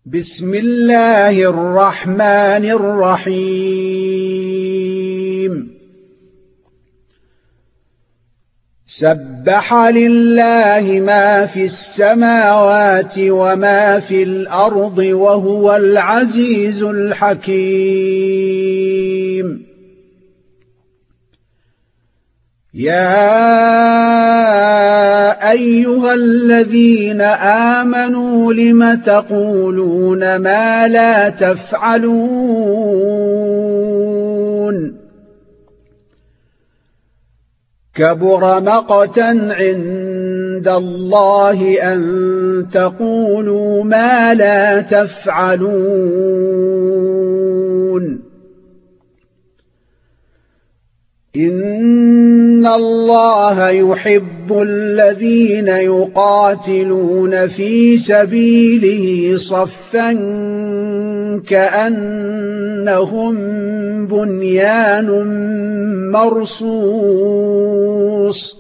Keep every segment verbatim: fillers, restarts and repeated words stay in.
بسم الله الرحمن الرحيم سبح لله ما في السماوات وما في الأرض وهو العزيز الحكيم يا أيها الذين آمنوا لم تقولون ما لا تفعلون كبر مقتا عند الله أن تقولوا ما لا تفعلون إن الله يحب الذين يقاتلون في سبيله صفا كأنهم بنيان مرصوص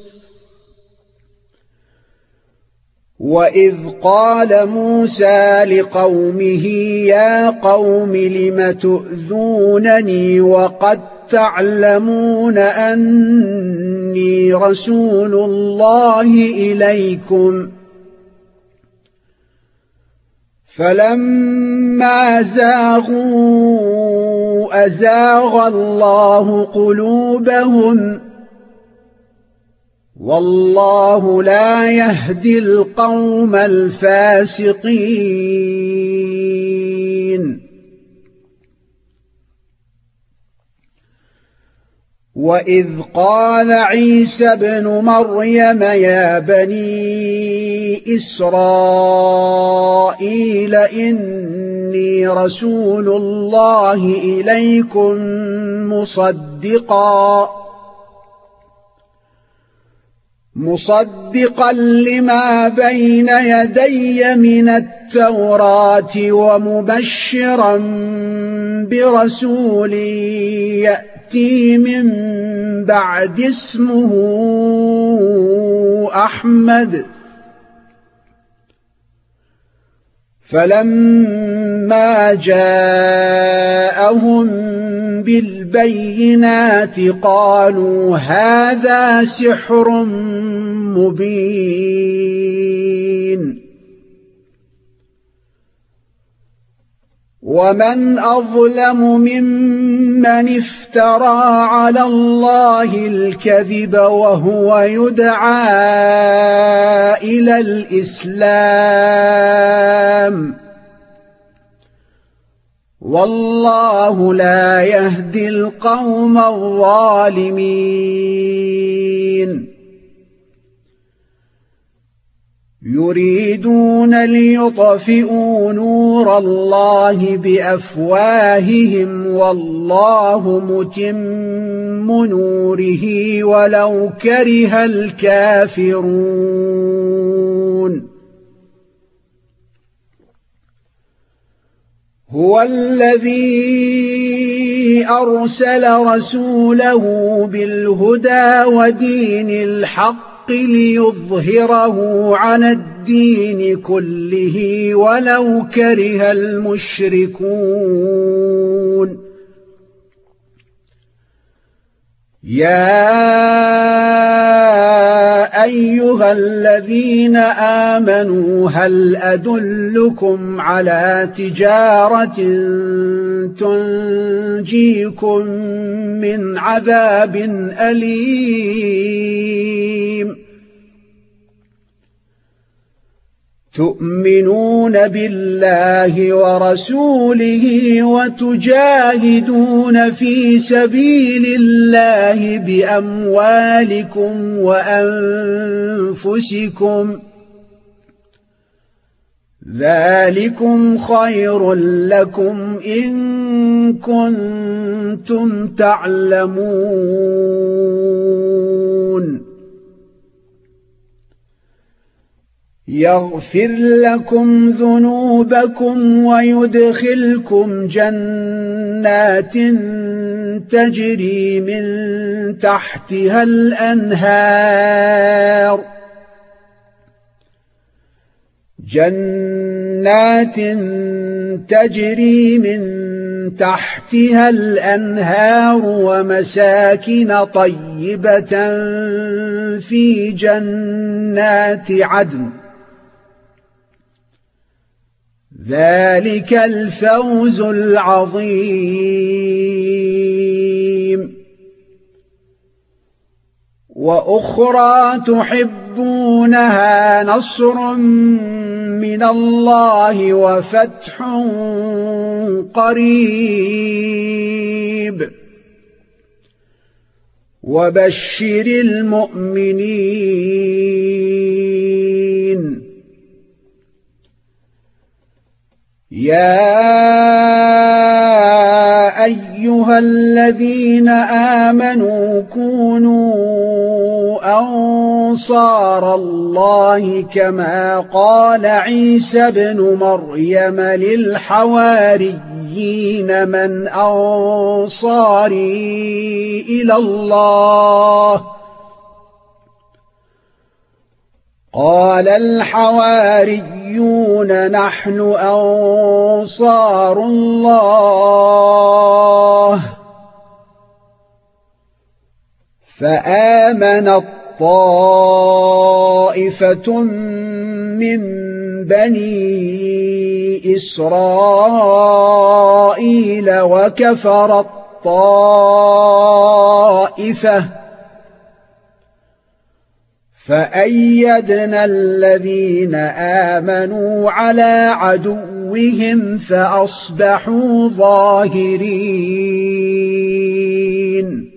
وإذ قال موسى لقومه يا قوم لم تؤذونني وقد تعلمون أني رسول الله إليكم فلما زاغوا أزاغ الله قلوبهم والله لا يهدي القوم الفاسقين وإذ قال عيسى ابن مريم يا بني إسرائيل إني رسول الله إليكم مصدقا مصدقا لما بين يدي من التوراة ومبشرا برسول يأتي من بعد اسمه أحمد فلما جاءهم بالبينات قالوا هذا سحر مبين ومن أظلم ممن افترى على الله الكذب وهو يدعى إلى الإسلام والله لا يهدي القوم الظالمين يريدون ليطفئوا نور الله بأفواههم والله متم نوره ولو كره الكافرون هو الذي أرسل رسوله بالهدى ودين الحق ليظهره على الدين كله ولو كره المشركون يا أيها الذين آمنوا هل أدلكم على تجارة تنجيكم من عذاب أليم تؤمنون بالله ورسوله وتجاهدون في سبيل الله بأموالكم وأنفسكم ذلكم خير لكم إن كنتم تعلمون يغفر لكم ذنوبكم ويدخلكم جنات تجري من تحتها الأنهار جنات تجري من تحتها الأنهار ومساكن طيبة في جنات عدن ذلك الفوز العظيم. وأخرى تحبونها نصر من الله وفتح قريب وبشر المؤمنين. يا أيها الذين آمنوا كونوا أنصار الله كما قال عيسى ابن مريم للحواريين من أنصاري إلى الله قال الحواريون نحن أنصار الله. فآمنت طائفة من بني إسرائيل وكفرت طائفة فأيدنا الذين آمنوا على عدوهم فأصبحوا ظاهرين.